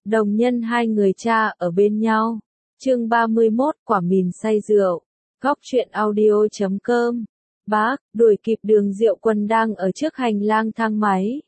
Đồng nhân hai người cha ở bên nhau. Chương 31, quả mìn say rượu. Góc truyện audio.com. Bác, đuổi kịp Đường Diệu Quân đang ở trước hành lang thang máy.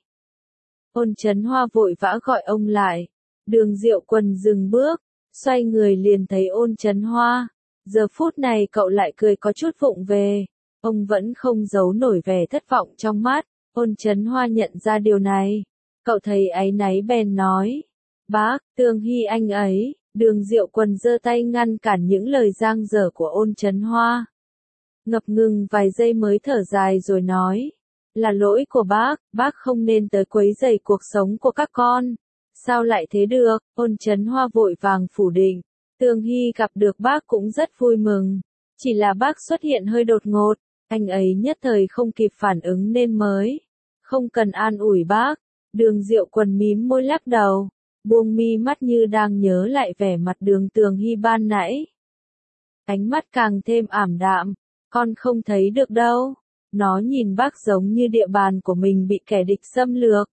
Ôn Chấn Hoa vội vã gọi ông lại. Đường Diệu Quân dừng bước, xoay người liền thấy Ôn Chấn Hoa. Giờ phút này cậu lại cười có chút vụng về. Ông vẫn không giấu nổi vẻ thất vọng trong mắt. Ôn Chấn Hoa nhận ra điều này. Cậu thấy áy náy bèn nói. Bác, Tường Hy anh ấy. Đường Diệu Quân giơ tay ngăn cản những lời giang dở của Ôn Chấn Hoa. Ngập ngừng vài giây mới thở dài rồi nói. Là lỗi của bác không nên tới quấy rầy cuộc sống của các con. Sao lại thế được? Ôn Chấn Hoa vội vàng phủ định. Tường Hy gặp được bác cũng rất vui mừng. Chỉ là bác xuất hiện hơi đột ngột. Anh ấy nhất thời không kịp phản ứng nên mới. Không cần an ủi bác. Đường Diệu Quân mím môi lắc đầu. Buông mi mắt như đang nhớ lại vẻ mặt Đường Tường Hy ban nãy. Ánh mắt càng thêm ảm đạm. Con không thấy được đâu. Nó nhìn bác giống như địa bàn của mình bị kẻ địch xâm lược.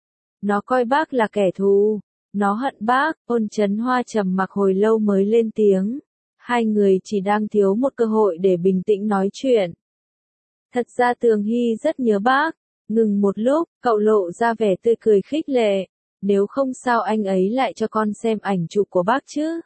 Nó coi bác là kẻ thù. Nó hận bác. Ôn Chấn Hoa trầm mặc hồi lâu mới lên tiếng. Hai người chỉ đang thiếu một cơ hội để bình tĩnh nói chuyện. Thật ra Tường Hy rất nhớ bác. Ngừng một lúc, cậu lộ ra vẻ tươi cười khích lệ. Nếu không sao anh ấy lại cho con xem ảnh chụp của bác chứ?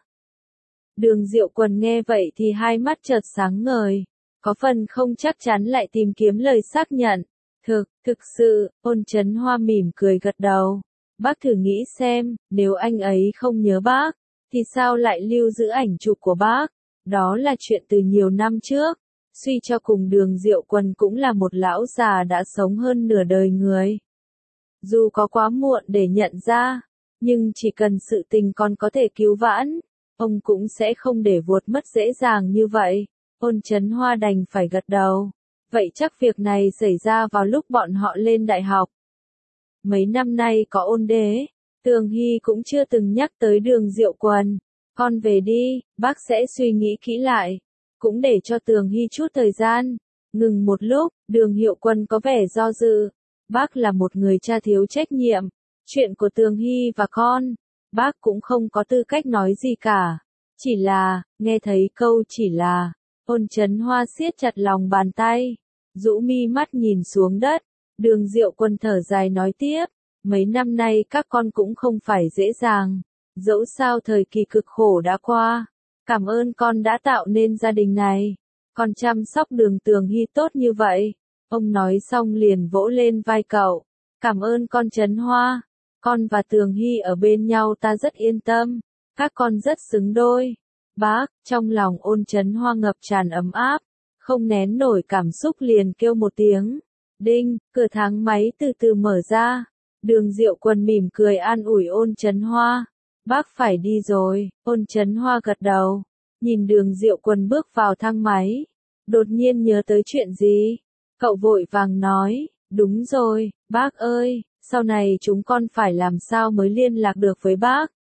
Đường Diệu Quân nghe vậy thì hai mắt chợt sáng ngời. Có phần không chắc chắn lại tìm kiếm lời xác nhận. Thực sự, Ôn Chấn Hoa mỉm cười gật đầu. Bác thử nghĩ xem, nếu anh ấy không nhớ bác, thì sao lại lưu giữ ảnh chụp của bác? Đó là chuyện từ nhiều năm trước. Suy cho cùng Đường Diệu Quân cũng là một lão già đã sống hơn nửa đời người. Dù có quá muộn để nhận ra, nhưng chỉ cần sự tình còn có thể cứu vãn, ông cũng sẽ không để vuột mất dễ dàng như vậy. Ôn Chấn Hoa đành phải gật đầu. Vậy chắc việc này xảy ra vào lúc bọn họ lên đại học. Mấy năm nay có Ôn Đế, Tường Hy cũng chưa từng nhắc tới Đường Diệu Quân. Con về đi, bác sẽ suy nghĩ kỹ lại. Cũng để cho Tường Hy chút thời gian. Ngừng một lúc, Đường Diệu Quân có vẻ do dự. Bác là một người cha thiếu trách nhiệm. Chuyện của Tường Hy và con, bác cũng không có tư cách nói gì cả. Chỉ là, nghe thấy câu chỉ là, Ôn Chấn Hoa siết chặt lòng bàn tay, rũ mi mắt nhìn xuống đất. Đường Diệu Quân thở dài nói tiếp, mấy năm nay các con cũng không phải dễ dàng. Dẫu sao thời kỳ cực khổ đã qua. Cảm ơn con đã tạo nên gia đình này. Con chăm sóc Đường Tường Hy tốt như vậy. Ông nói xong liền vỗ lên vai cậu. Cảm ơn con Chấn Hoa. Con và Tường Hy ở bên nhau ta rất yên tâm. Các con rất xứng đôi. Bác, trong lòng Ôn Chấn Hoa ngập tràn ấm áp. Không nén nổi cảm xúc liền kêu một tiếng. Đinh, cửa thang máy từ từ mở ra. Đường Diệu Quân mỉm cười an ủi Ôn Chấn Hoa. Bác phải đi rồi. Ôn Chấn Hoa gật đầu. Nhìn Đường Diệu Quân bước vào thang máy. Đột nhiên nhớ tới chuyện gì? Cậu vội vàng nói, đúng rồi, bác ơi, sau này chúng con phải làm sao mới liên lạc được với bác?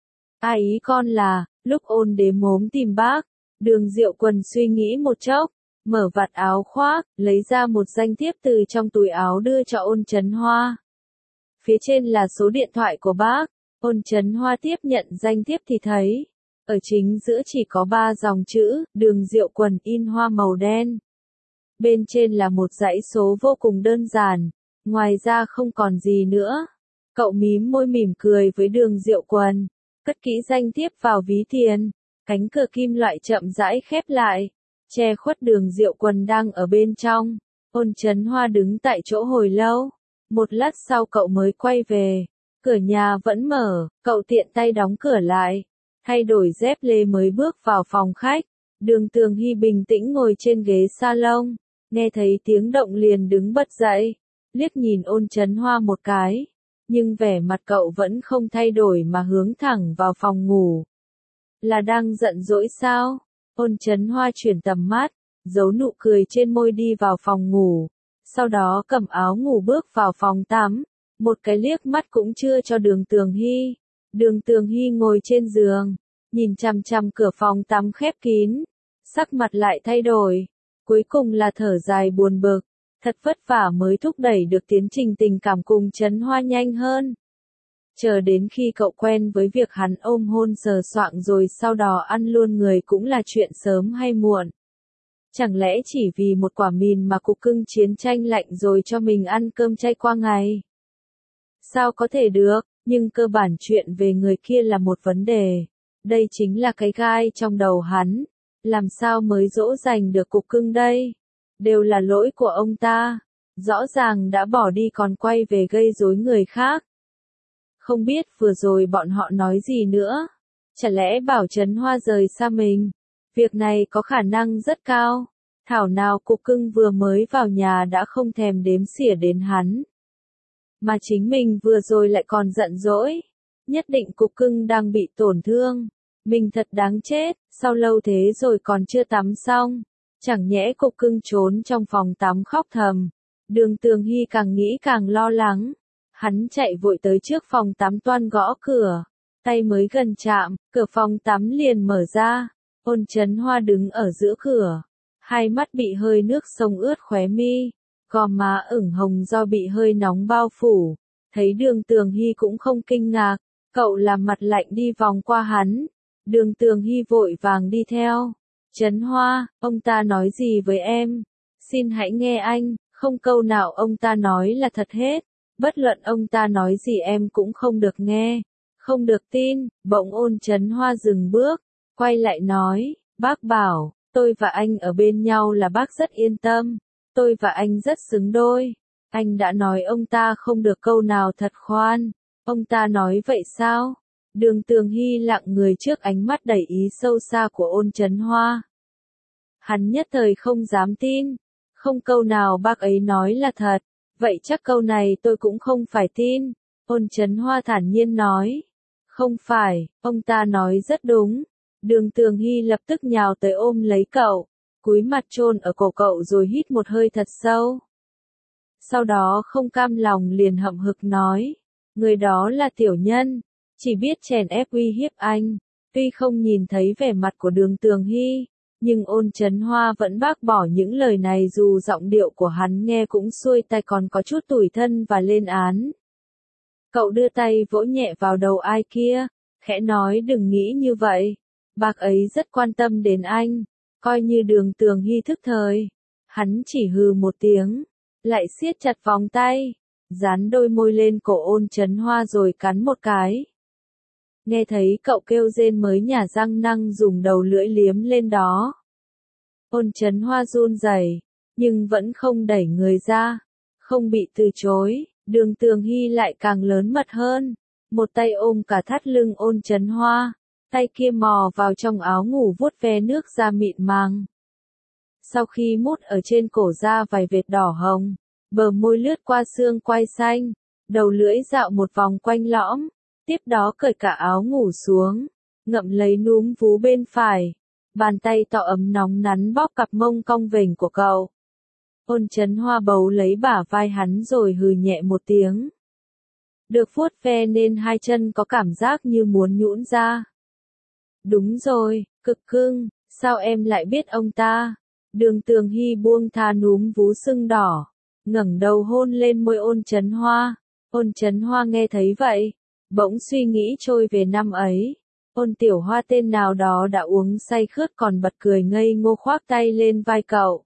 Ý con là, lúc Ôn Đế mốm tìm bác, Đường Diệu Quân suy nghĩ một chốc, mở vạt áo khoác, lấy ra một danh thiếp từ trong túi áo đưa cho Ôn Chấn Hoa. Phía trên là số điện thoại của bác. Ôn Chấn Hoa tiếp nhận danh thiếp thì thấy, ở chính giữa chỉ có 3 dòng chữ, Đường Diệu Quân in hoa màu đen. Bên trên là một dãy số vô cùng đơn giản, ngoài ra không còn gì nữa. Cậu mím môi mỉm cười với Đường Diệu Quân, cất kỹ danh thiếp vào ví tiền, cánh cửa kim loại chậm rãi khép lại, che khuất Đường Diệu Quân đang ở bên trong. Ôn Chấn Hoa đứng tại chỗ hồi lâu, một lát sau cậu mới quay về, cửa nhà vẫn mở, cậu tiện tay đóng cửa lại, thay đổi dép lê mới bước vào phòng khách. Đường Tường Hy bình tĩnh ngồi trên ghế salon. Nghe thấy tiếng động liền đứng bật dậy, liếc nhìn Ôn Chấn Hoa một cái, nhưng vẻ mặt cậu vẫn không thay đổi mà hướng thẳng vào phòng ngủ. Là đang giận dỗi sao? Ôn Chấn Hoa chuyển tầm mắt, giấu nụ cười trên môi đi vào phòng ngủ, sau đó cầm áo ngủ bước vào phòng tắm, một cái liếc mắt cũng chưa cho Đường Tường Hy. Đường Tường Hy ngồi trên giường, nhìn chằm chằm cửa phòng tắm khép kín, sắc mặt lại thay đổi. Cuối cùng là thở dài buồn bực, thật vất vả mới thúc đẩy được tiến trình tình cảm cùng Chấn Hoa nhanh hơn. Chờ đến khi cậu quen với việc hắn ôm hôn sờ soạng rồi sau đó ăn luôn người cũng là chuyện sớm hay muộn. Chẳng lẽ chỉ vì một quả mìn mà cục cưng chiến tranh lạnh rồi cho mình ăn cơm chay qua ngày? Sao có thể được, nhưng cơ bản chuyện về người kia là một vấn đề. Đây chính là cái gai trong đầu hắn. Làm sao mới dỗ dành được cục cưng đây? Đều là lỗi của ông ta. Rõ ràng đã bỏ đi còn quay về gây rối người khác. Không biết vừa rồi bọn họ nói gì nữa? Chả lẽ bảo Trấn Hoa rời xa mình? Việc này có khả năng rất cao. Thảo nào cục cưng vừa mới vào nhà đã không thèm đếm xỉa đến hắn. Mà chính mình vừa rồi lại còn giận dỗi. Nhất định cục cưng đang bị tổn thương. Mình thật đáng chết, sao lâu thế rồi còn chưa tắm xong. Chẳng nhẽ cục cưng trốn trong phòng tắm khóc thầm. Đường Tường Hy càng nghĩ càng lo lắng. Hắn chạy vội tới trước phòng tắm toan gõ cửa. Tay mới gần chạm, cửa phòng tắm liền mở ra. Ôn Trấn Hoa đứng ở giữa cửa. Hai mắt bị hơi nước sông ướt khóe mi. Gò má ửng hồng do bị hơi nóng bao phủ. Thấy Đường Tường Hy cũng không kinh ngạc. Cậu làm mặt lạnh đi vòng qua hắn. Đường Tường Hy vội vàng đi theo. Trấn Hoa, ông ta nói gì với em? Xin hãy nghe anh, không câu nào ông ta nói là thật hết. Bất luận ông ta nói gì em cũng không được nghe. Không được tin, bỗng Ôn Trấn Hoa dừng bước. Quay lại nói, bác bảo, tôi và anh ở bên nhau là bác rất yên tâm. Tôi và anh rất xứng đôi. Anh đã nói ông ta không được câu nào thật khoan. Ông ta nói vậy sao? Đường Tường Hy lặng người trước ánh mắt đầy ý sâu xa của Ôn Trấn Hoa. Hắn nhất thời không dám tin. Không câu nào bác ấy nói là thật. Vậy chắc câu này tôi cũng không phải tin. Ôn Trấn Hoa thản nhiên nói. Không phải, ông ta nói rất đúng. Đường Tường Hy lập tức nhào tới ôm lấy cậu. Cúi mặt chôn ở cổ cậu rồi hít một hơi thật sâu. Sau đó không cam lòng liền hậm hực nói. Người đó là tiểu nhân. Chỉ biết chèn ép uy hiếp anh. Tuy không nhìn thấy vẻ mặt của Đường Tường Hy, nhưng Ôn Trấn Hoa vẫn bác bỏ những lời này dù giọng điệu của hắn nghe cũng xuôi tai còn có chút tủi thân và lên án. Cậu đưa tay vỗ nhẹ vào đầu ai kia, khẽ nói đừng nghĩ như vậy. Bác ấy rất quan tâm đến anh, coi như Đường Tường Hy thức thời. Hắn chỉ hừ một tiếng, lại siết chặt vòng tay, dán đôi môi lên cổ Ôn Trấn Hoa rồi cắn một cái. Nghe thấy cậu kêu rên mới nhả răng năng dùng đầu lưỡi liếm lên đó. Ôn Trấn Hoa run rẩy, nhưng vẫn không đẩy người ra, không bị từ chối. Đường Tường Hy lại càng lớn mật hơn, một tay ôm cả thắt lưng Ôn Trấn Hoa, tay kia mò vào trong áo ngủ vuốt ve nước da mịn màng. Sau khi mút ở trên cổ ra vài vệt đỏ hồng, bờ môi lướt qua xương quai xanh, đầu lưỡi dạo một vòng quanh lõm. Tiếp đó cởi cả áo ngủ xuống, ngậm lấy núm vú bên phải, bàn tay to ấm nóng nắn bóp cặp mông cong vểnh của cậu. Ôn Trấn Hoa bấu lấy bả vai hắn rồi hừ nhẹ một tiếng. Được vuốt ve nên hai chân có cảm giác như muốn nhũn ra. Đúng rồi, cực cưng, sao em lại biết ông ta? Đường Tường Hy buông tha núm vú sưng đỏ, ngẩng đầu hôn lên môi Ôn Trấn Hoa. Ôn Trấn Hoa nghe thấy vậy, bỗng suy nghĩ trôi về năm ấy. Ôn Tiểu Hoa tên nào đó đã uống say khướt còn bật cười ngây ngô khoác tay lên vai cậu.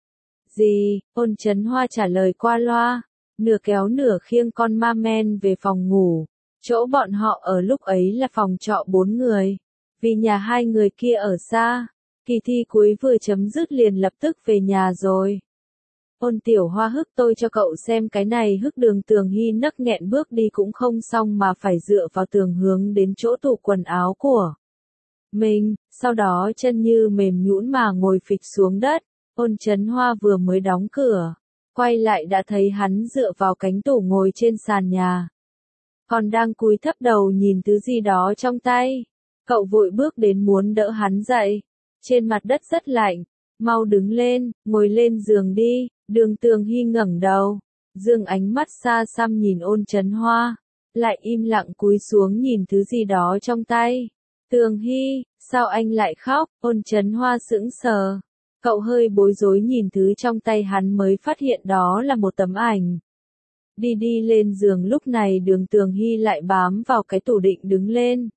Gì? Ôn Trấn Hoa trả lời qua loa, nửa kéo nửa khiêng con ma men về phòng ngủ. Chỗ bọn họ ở lúc ấy là phòng trọ 4 người. Vì nhà hai người kia ở xa, kỳ thi cuối vừa chấm dứt liền lập tức về nhà rồi. Ôn Tiểu Hoa hức tôi cho cậu xem cái này hức. Đường Tường Hy nấc nghẹn bước đi cũng không xong mà phải dựa vào tường hướng đến chỗ tủ quần áo của mình, sau đó chân như mềm nhũn mà ngồi phịch xuống đất. Ôn Trấn Hoa vừa mới đóng cửa, quay lại đã thấy hắn dựa vào cánh tủ ngồi trên sàn nhà. Còn đang cúi thấp đầu nhìn thứ gì đó trong tay. Cậu vội bước đến muốn đỡ hắn dậy. Trên mặt đất rất lạnh, mau đứng lên, ngồi lên giường đi. Đường Tường Hy ngẩng đầu, dương ánh mắt xa xăm nhìn Ôn Trấn Hoa, lại im lặng cúi xuống nhìn thứ gì đó trong tay. Tường Hy, sao anh lại khóc? Ôn Trấn Hoa sững sờ. Cậu hơi bối rối nhìn thứ trong tay hắn mới phát hiện đó là một tấm ảnh. Đi lên giường lúc này Đường Tường Hy lại bám vào cái tủ định đứng lên.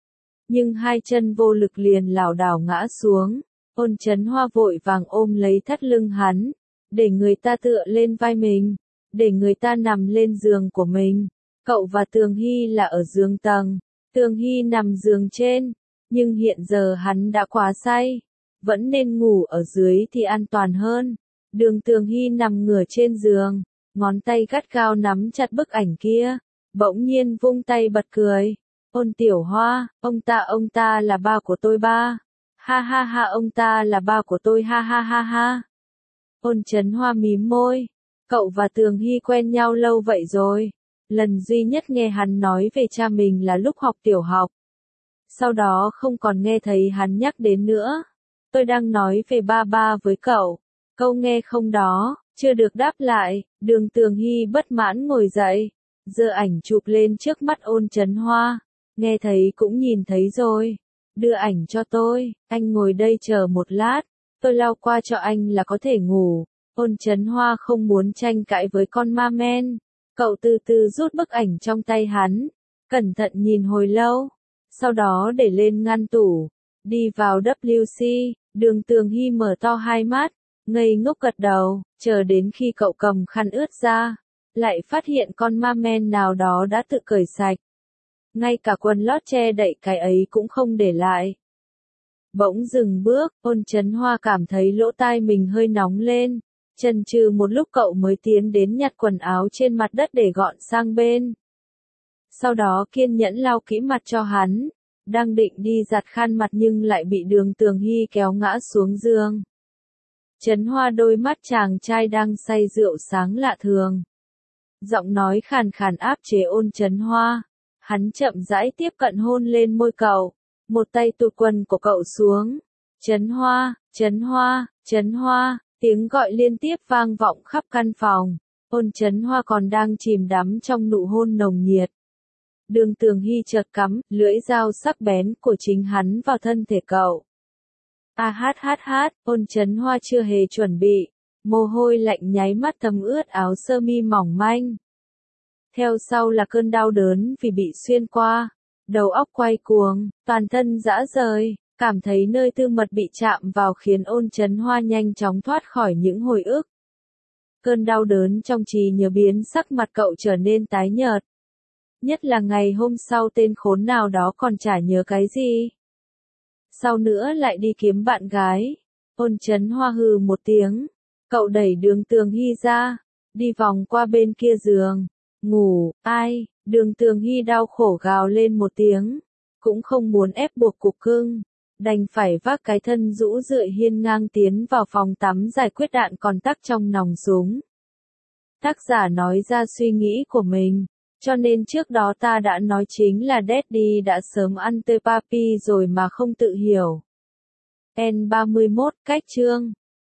Nhưng hai chân vô lực liền lảo đảo ngã xuống. Ôn Chấn Hoa vội vàng ôm lấy thắt lưng hắn, để người ta tựa lên vai mình, để người ta nằm lên giường của mình. Cậu và Tường Hy là ở giường tầng, Tường Hy nằm giường trên, nhưng hiện giờ hắn đã quá say, vẫn nên ngủ ở dưới thì an toàn hơn. Đường Tường Hy nằm ngửa trên giường, ngón tay gắt gao nắm chặt bức ảnh kia, bỗng nhiên vung tay bật cười. Ôn Tiểu Hoa, ông ta là ba của tôi ba. Ha ha ha, ông ta là ba của tôi, ha ha ha ha. Ôn Chấn Hoa mím môi, cậu và Tường Hy quen nhau lâu vậy rồi. Lần duy nhất nghe hắn nói về cha mình là lúc học tiểu học. Sau đó không còn nghe thấy hắn nhắc đến nữa. Tôi đang nói về ba với cậu. Câu nghe không đó, chưa được đáp lại, Đường Tường Hy bất mãn ngồi dậy, giơ ảnh chụp lên trước mắt Ôn Chấn Hoa. Nghe thấy cũng nhìn thấy rồi. Đưa ảnh cho tôi, anh ngồi đây chờ một lát, tôi lau qua cho anh là có thể ngủ. Ôn Chấn Hoa không muốn tranh cãi với con ma men. Cậu từ từ rút bức ảnh trong tay hắn, cẩn thận nhìn hồi lâu, sau đó để lên ngăn tủ, đi vào WC. Đường Tường Hy mở to hai mắt, ngây ngốc gật đầu, chờ đến khi cậu cầm khăn ướt ra, lại phát hiện con ma men nào đó đã tự cởi sạch. Ngay cả quần lót che đậy cái ấy cũng không để lại. Bỗng dừng bước, Ôn Chấn Hoa cảm thấy lỗ tai mình hơi nóng lên. Chần chừ một lúc cậu mới tiến đến nhặt quần áo trên mặt đất để gọn sang bên. Sau đó kiên nhẫn lau kỹ mặt cho hắn. Đang định đi giặt khăn mặt nhưng lại bị Đường Tường Hy kéo ngã xuống giường. Chấn Hoa, đôi mắt chàng trai đang say rượu sáng lạ thường. Giọng nói khàn khàn áp chế Ôn Chấn Hoa. Hắn chậm rãi tiếp cận hôn lên môi cậu. Một tay tụt quần của cậu xuống. Chấn Hoa, Chấn Hoa, Chấn Hoa. Tiếng gọi liên tiếp vang vọng khắp căn phòng. Ôn Chấn Hoa còn đang chìm đắm trong nụ hôn nồng nhiệt. Đường Tường Hy chợt cắm lưỡi dao sắc bén của chính hắn vào thân thể cậu. Ôn Chấn Hoa chưa hề chuẩn bị. Mồ hôi lạnh nháy mắt thấm ướt áo sơ mi mỏng manh. Theo sau là cơn đau đớn vì bị xuyên qua. Đầu óc quay cuồng, toàn thân rã rời. Cảm thấy nơi tư mật bị chạm vào khiến Ôn Chấn Hoa nhanh chóng thoát khỏi những hồi ức. Cơn đau đớn trong trí nhớ biến sắc mặt cậu trở nên tái nhợt. Nhất là ngày hôm sau tên khốn nào đó còn chả nhớ cái gì. Sau nữa lại đi kiếm bạn gái. Ôn Chấn Hoa hừ một tiếng. Cậu đẩy Đường Tường Hy ra. Đi vòng qua bên kia giường. Ngủ, ai? Đường Tường Hy đau khổ gào lên một tiếng. Cũng không muốn ép buộc cục cưng. Đành phải vác cái thân rũ rượi hiên ngang tiến vào phòng tắm giải quyết đạn còn tắc trong nòng súng. Tác giả nói ra suy nghĩ của mình, cho nên trước đó ta đã nói chính là Daddy đã sớm ăn tơi papi rồi mà không tự hiểu. N31 cách chương